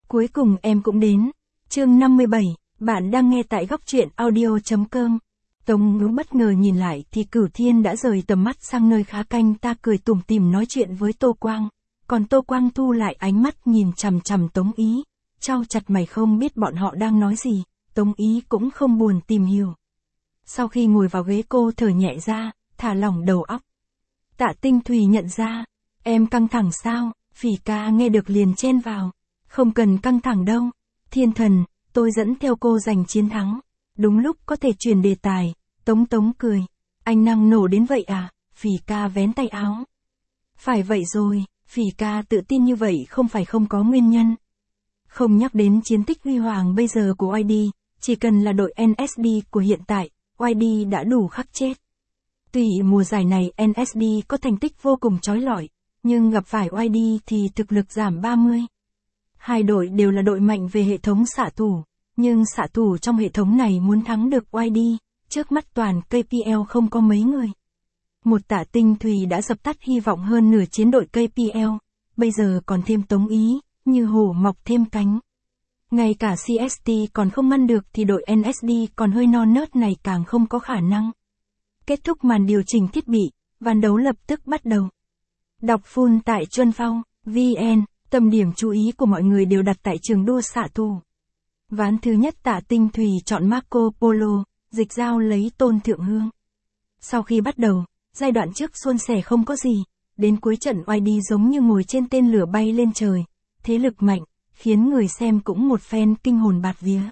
Cuối cùng em cũng đến. Chương 57, bạn đang nghe tại góc truyện audio.com. Tống Ngữ bất ngờ nhìn lại thì Cửu Thiên đã rời tầm mắt sang nơi khá canh ta cười tủm tỉm nói chuyện với Tô Quang. Còn Tô Quang thu lại ánh mắt nhìn chằm chằm Tống Ý. Chau chặt mày không biết bọn họ đang nói gì, Tống Ý cũng không buồn tìm hiểu. Sau khi ngồi vào ghế cô thở nhẹ ra, thả lỏng đầu óc. Tạ Tinh Thùy nhận ra, em căng thẳng sao? Phỉ ca nghe được liền chen vào. Không cần căng thẳng đâu. Thiên thần, tôi dẫn theo cô giành chiến thắng. Đúng lúc có thể chuyển đề tài, Tống cười. Anh năng nổ đến vậy à? Phỉ ca vén tay áo. Phải vậy rồi, Phỉ ca tự tin như vậy không phải không có nguyên nhân. Không nhắc đến chiến tích huy hoàng bây giờ của YD, chỉ cần là đội NSD của hiện tại, YD đã đủ khắc chết. Tuy mùa giải này NSD có thành tích vô cùng chói lọi, nhưng gặp phải YD thì thực lực giảm 30. Hai đội đều là đội mạnh về hệ thống xạ thủ, nhưng xạ thủ trong hệ thống này muốn thắng được YD, trước mắt toàn KPL không có mấy người. Một Tạ Tinh Thùy đã dập tắt hy vọng hơn nửa chiến đội KPL, bây giờ còn thêm Tống Ý, như hổ mọc thêm cánh. Ngay cả CST còn không ngăn được thì đội NSD còn hơi non nớt này càng không có khả năng. Kết thúc màn điều chỉnh thiết bị, ván đấu lập tức bắt đầu. Đọc full tại Chuân Phong, VN, tâm điểm chú ý của mọi người đều đặt tại trường đua xạ thủ. Ván thứ nhất Tạ Tinh Thùy chọn Marco Polo, Dịch Giao lấy Tôn Thượng Hương. Sau khi bắt đầu, giai đoạn trước suôn sẻ không có gì, đến cuối trận YD giống như ngồi trên tên lửa bay lên trời, thế lực mạnh, khiến người xem cũng một phen kinh hồn bạt vía.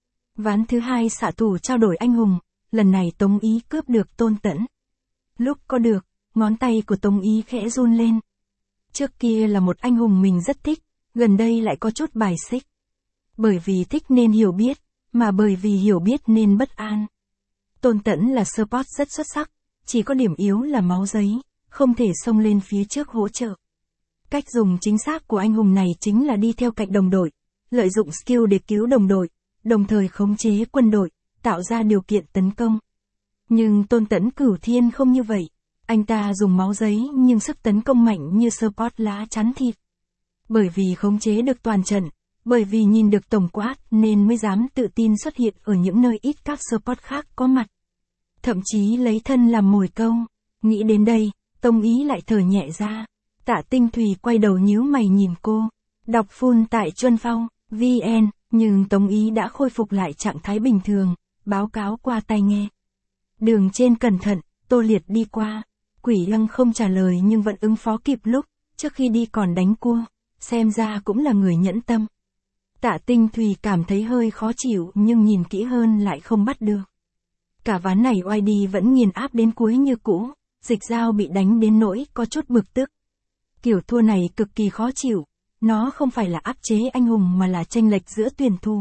Ván thứ hai xạ thủ trao đổi anh hùng, lần này Tống Ý cướp được Tôn Tẫn. Lúc có được, ngón tay của Tống Ý khẽ run lên. Trước kia là một anh hùng mình rất thích, gần đây lại có chút bài xích. Bởi vì thích nên hiểu biết, mà bởi vì hiểu biết nên bất an. Tôn Tẫn là support rất xuất sắc, chỉ có điểm yếu là máu giấy, không thể xông lên phía trước hỗ trợ. Cách dùng chính xác của anh hùng này chính là đi theo cạnh đồng đội, lợi dụng skill để cứu đồng đội, đồng thời khống chế quân đội, tạo ra điều kiện tấn công. Nhưng Tôn Tẫn Cửu Thiên không như vậy, anh ta dùng máu giấy nhưng sức tấn công mạnh như support lá chắn thịt. Bởi vì khống chế được toàn trận, bởi vì nhìn được tổng quát nên mới dám tự tin xuất hiện ở những nơi ít các support khác có mặt. Thậm chí lấy thân làm mồi câu. Nghĩ đến đây, Tống Ý lại thở nhẹ ra. Tạ Tinh Thùy quay đầu nhíu mày nhìn cô. Đọc full tại Chuân Phong, VN, nhưng Tống Ý đã khôi phục lại trạng thái bình thường, báo cáo qua tai nghe. Đường trên cẩn thận, Tô Liệt đi qua. Quỷ Lăng không trả lời nhưng vẫn ứng phó kịp lúc, trước khi đi còn đánh cua, xem ra cũng là người nhẫn tâm. Tạ Tinh Thùy cảm thấy hơi khó chịu nhưng nhìn kỹ hơn lại không bắt được. Cả ván này YD vẫn nghiền áp đến cuối như cũ, Dịch Giao bị đánh đến nỗi có chút bực tức. Kiểu thua này cực kỳ khó chịu, nó không phải là áp chế anh hùng mà là chênh lệch giữa tuyển thủ.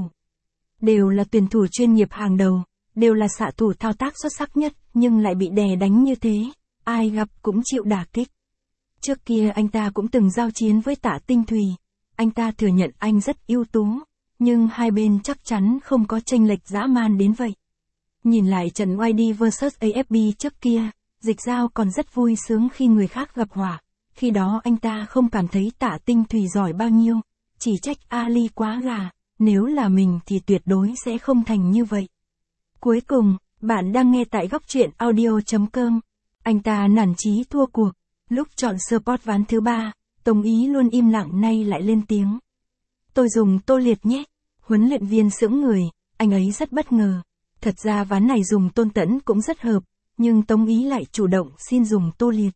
Đều là tuyển thủ chuyên nghiệp hàng đầu, đều là xạ thủ thao tác xuất sắc nhất, nhưng lại bị đè đánh như thế, ai gặp cũng chịu đả kích. Trước kia anh ta cũng từng giao chiến với Tạ Tinh Thùy, anh ta thừa nhận anh rất ưu tú, nhưng hai bên chắc chắn không có chênh lệch dã man đến vậy. Nhìn lại trận YD vs AFB trước kia, Dịch Giao còn rất vui sướng khi người khác gặp họa, khi đó anh ta không cảm thấy Tạ Tinh Thùy giỏi bao nhiêu, chỉ trách Ali quá gà, nếu là mình thì tuyệt đối sẽ không thành như vậy. Cuối cùng, bạn đang nghe tại góc truyện audio.com. Anh ta nản chí thua cuộc, lúc chọn support ván thứ 3, Tống Ý luôn im lặng nay lại lên tiếng. Tôi dùng Tô Liệt nhé. Huấn luyện viên sững người, anh ấy rất bất ngờ. Thật ra ván này dùng Tôn Tẫn cũng rất hợp, nhưng Tống Ý lại chủ động xin dùng Tô Liệt.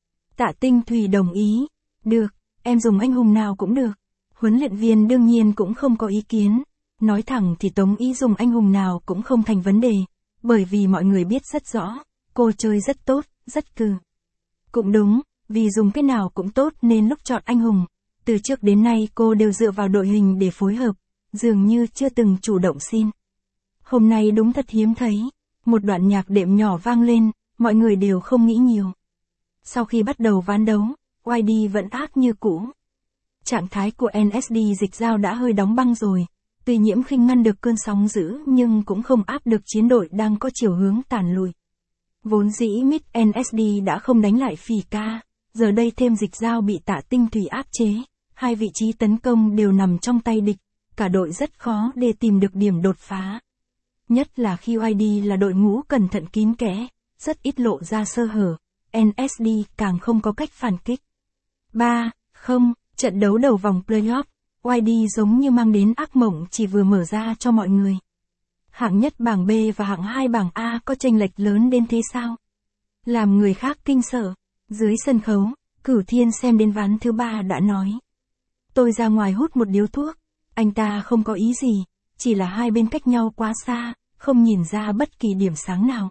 Tạ Tinh Thùy đồng ý. Được, em dùng anh hùng nào cũng được. Huấn luyện viên đương nhiên cũng không có ý kiến. Nói thẳng thì Tống Ý dùng anh hùng nào cũng không thành vấn đề, bởi vì mọi người biết rất rõ, cô chơi rất tốt, rất cừ. Cũng đúng, vì dùng cái nào cũng tốt nên lúc chọn anh hùng, từ trước đến nay cô đều dựa vào đội hình để phối hợp, dường như chưa từng chủ động xin. Hôm nay đúng thật hiếm thấy, một đoạn nhạc đệm nhỏ vang lên, mọi người đều không nghĩ nhiều. Sau khi bắt đầu ván đấu, YD vẫn ác như cũ. Trạng thái của NSD Dịch Giao đã hơi đóng băng rồi, tuy Nhiễm Khinh ngăn được cơn sóng dữ nhưng cũng không áp được chiến đội đang có chiều hướng tàn lùi. Vốn dĩ mid NSD đã không đánh lại Phỉ ca, giờ đây thêm Dịch Giao bị Tạ Tinh Thùy áp chế, hai vị trí tấn công đều nằm trong tay địch, cả đội rất khó để tìm được điểm đột phá. Nhất là khi YD là đội ngũ cẩn thận kín kẽ, rất ít lộ ra sơ hở, NSD càng không có cách phản kích. 3-0, trận đấu đầu vòng playoff, YD giống như mang đến ác mộng chỉ vừa mở ra cho mọi người. Hạng nhất bảng B và hạng 2 bảng A có chênh lệch lớn đến thế sao? Làm người khác kinh sợ. Dưới sân khấu, Cửu Thiên xem đến ván thứ 3 đã nói. Tôi ra ngoài hút một điếu thuốc, anh ta không có ý gì, chỉ là hai bên cách nhau quá xa, không nhìn ra bất kỳ điểm sáng nào.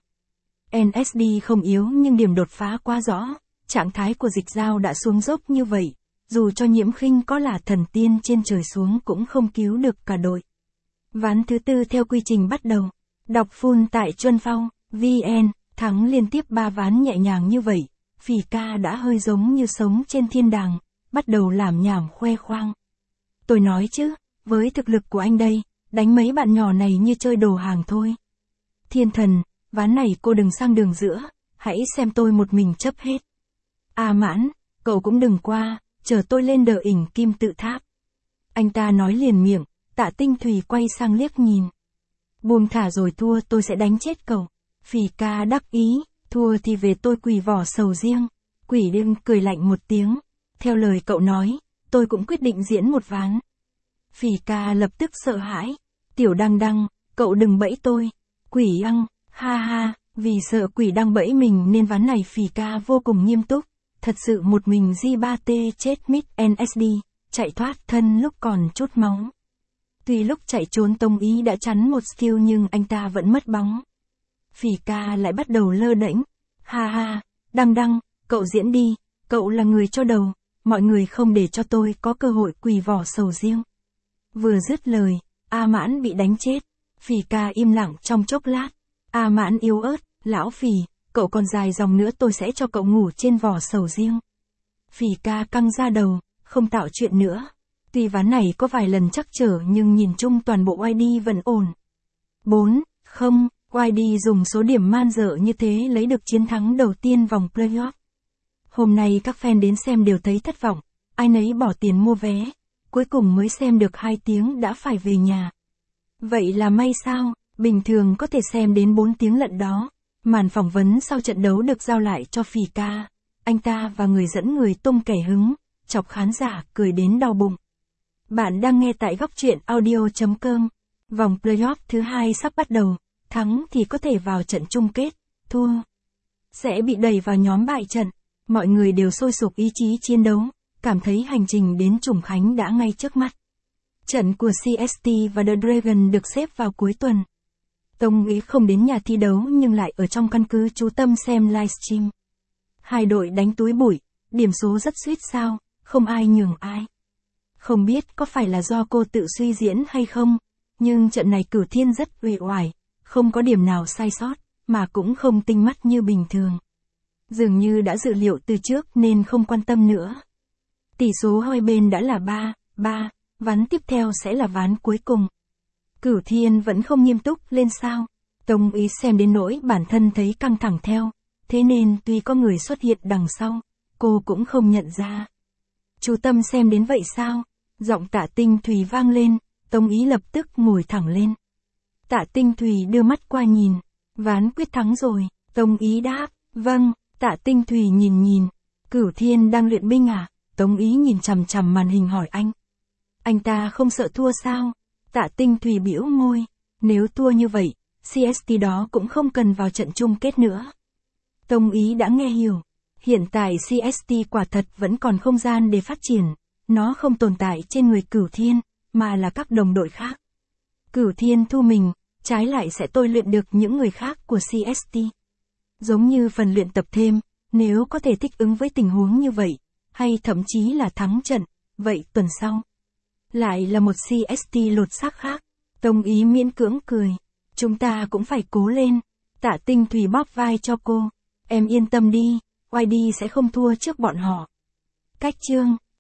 NSD không yếu nhưng điểm đột phá quá rõ, trạng thái của Dịch Dao đã xuống dốc như vậy, dù cho Nhiễm Khinh có là thần tiên trên trời xuống cũng không cứu được cả đội. Ván thứ 4 theo quy trình bắt đầu, đọc full tại Chuân Phong, VN, thắng liên tiếp 3 ván nhẹ nhàng như vậy, Phỉ Ca đã hơi giống như sống trên thiên đàng, bắt đầu làm nhảm khoe khoang. Tôi nói chứ, với thực lực của anh đây, đánh mấy bạn nhỏ này như chơi đồ hàng thôi. Thiên thần, ván này cô đừng sang đường giữa, hãy xem tôi một mình chấp hết. À Mãn, cậu cũng đừng qua, chờ tôi lên đờ ỉnh kim tự tháp. Anh ta nói liền miệng, Tạ Tinh Thùy quay sang liếc nhìn. Buông thả rồi thua tôi sẽ đánh chết cậu. Phỉ Ca đắc ý, thua thì về tôi quỳ vỏ sầu riêng. Quỷ đêm cười lạnh một tiếng. Theo lời cậu nói, tôi cũng quyết định diễn một ván. Phỉ Ca lập tức sợ hãi. Tiểu Đăng Đăng, cậu đừng bẫy tôi. Quỷ ăng, ha ha, vì sợ quỷ đang bẫy mình nên ván này Phỉ Ca vô cùng nghiêm túc. Thật sự một mình J3T chết mít NSD, chạy thoát thân lúc còn chút máu. Tuy lúc chạy trốn Tông Ý đã chắn một skill nhưng anh ta vẫn mất bóng. Phỉ Ca lại bắt đầu lơ đễnh. Ha ha, Đăng Đăng, cậu diễn đi, cậu là người cho đầu, mọi người không để cho tôi có cơ hội quỳ vỏ sầu riêng. Vừa dứt lời, A Mãn bị đánh chết. Phỉ Ca im lặng trong chốc lát. A Mãn yếu ớt, lão Phỉ, cậu còn dài dòng nữa tôi sẽ cho cậu ngủ trên vỏ sầu riêng. Phỉ Ca căng ra đầu, không tạo chuyện nữa. Tuy ván này có vài lần trắc trở nhưng nhìn chung toàn bộ YD vẫn ổn. 4-0, YD dùng số điểm man dợ như thế lấy được chiến thắng đầu tiên vòng playoff. Hôm nay các fan đến xem đều thấy thất vọng, ai nấy bỏ tiền mua vé, cuối cùng mới xem được 2 tiếng đã phải về nhà. Vậy là may sao, bình thường có thể xem đến 4 tiếng lận đó. Màn phỏng vấn sau trận đấu được giao lại cho Phỉ Ca. Anh ta và người dẫn người tung kẻ hứng, chọc khán giả cười đến đau bụng. Bạn đang nghe tại góc truyện audio.com. Vòng playoff thứ 2 sắp bắt đầu, thắng thì có thể vào trận chung kết, thua sẽ bị đẩy vào nhóm bại trận. Mọi người đều sôi sục ý chí chiến đấu, cảm thấy hành trình đến Trùng Khánh đã ngay trước mắt. Trận của CST và The Dragon được xếp vào cuối tuần. Tông Ý không đến nhà thi đấu nhưng lại ở trong căn cứ chú tâm xem livestream. Hai đội đánh túi bụi, điểm số rất suýt sao, không ai nhường ai. Không biết có phải là do cô tự suy diễn hay không, nhưng trận này Cửu Thiên rất uể oải, không có điểm nào sai sót, mà cũng không tinh mắt như bình thường. Dường như đã dự liệu từ trước nên không quan tâm nữa. Tỷ số hai bên đã là 3-3, ván tiếp theo sẽ là ván cuối cùng. Cửu Thiên vẫn không nghiêm túc lên sao. Tông Ý xem đến nỗi bản thân thấy căng thẳng theo, thế nên tuy có người xuất hiện đằng sau, cô cũng không nhận ra. Chú Tâm xem đến vậy sao? Giọng Tạ Tinh Thùy vang lên, Tông Ý lập tức ngồi thẳng lên. Tạ Tinh Thùy đưa mắt qua nhìn, ván quyết thắng rồi, Tông Ý đáp, vâng. Tạ Tinh Thùy nhìn, Cửu Thiên đang luyện binh à? Tông Ý nhìn chằm chằm màn hình hỏi anh. Anh ta không sợ thua sao? Tạ Tinh Thùy bĩu môi, nếu thua như vậy, CST đó cũng không cần vào trận chung kết nữa. Tông Ý đã nghe hiểu, hiện tại CST quả thật vẫn còn không gian để phát triển, nó không tồn tại trên người Cửu Thiên, mà là các đồng đội khác. Cửu Thiên thu mình, trái lại sẽ tôi luyện được những người khác của CST. Giống như phần luyện tập thêm, nếu có thể thích ứng với tình huống như vậy, hay thậm chí là thắng trận, vậy tuần sau lại là một CST lột xác khác. Tông Ý miễn cưỡng cười, chúng ta cũng phải cố lên. Tạ Tinh Thùy bóp vai cho cô, em yên tâm đi, YD sẽ không thua trước bọn họ. Cách chương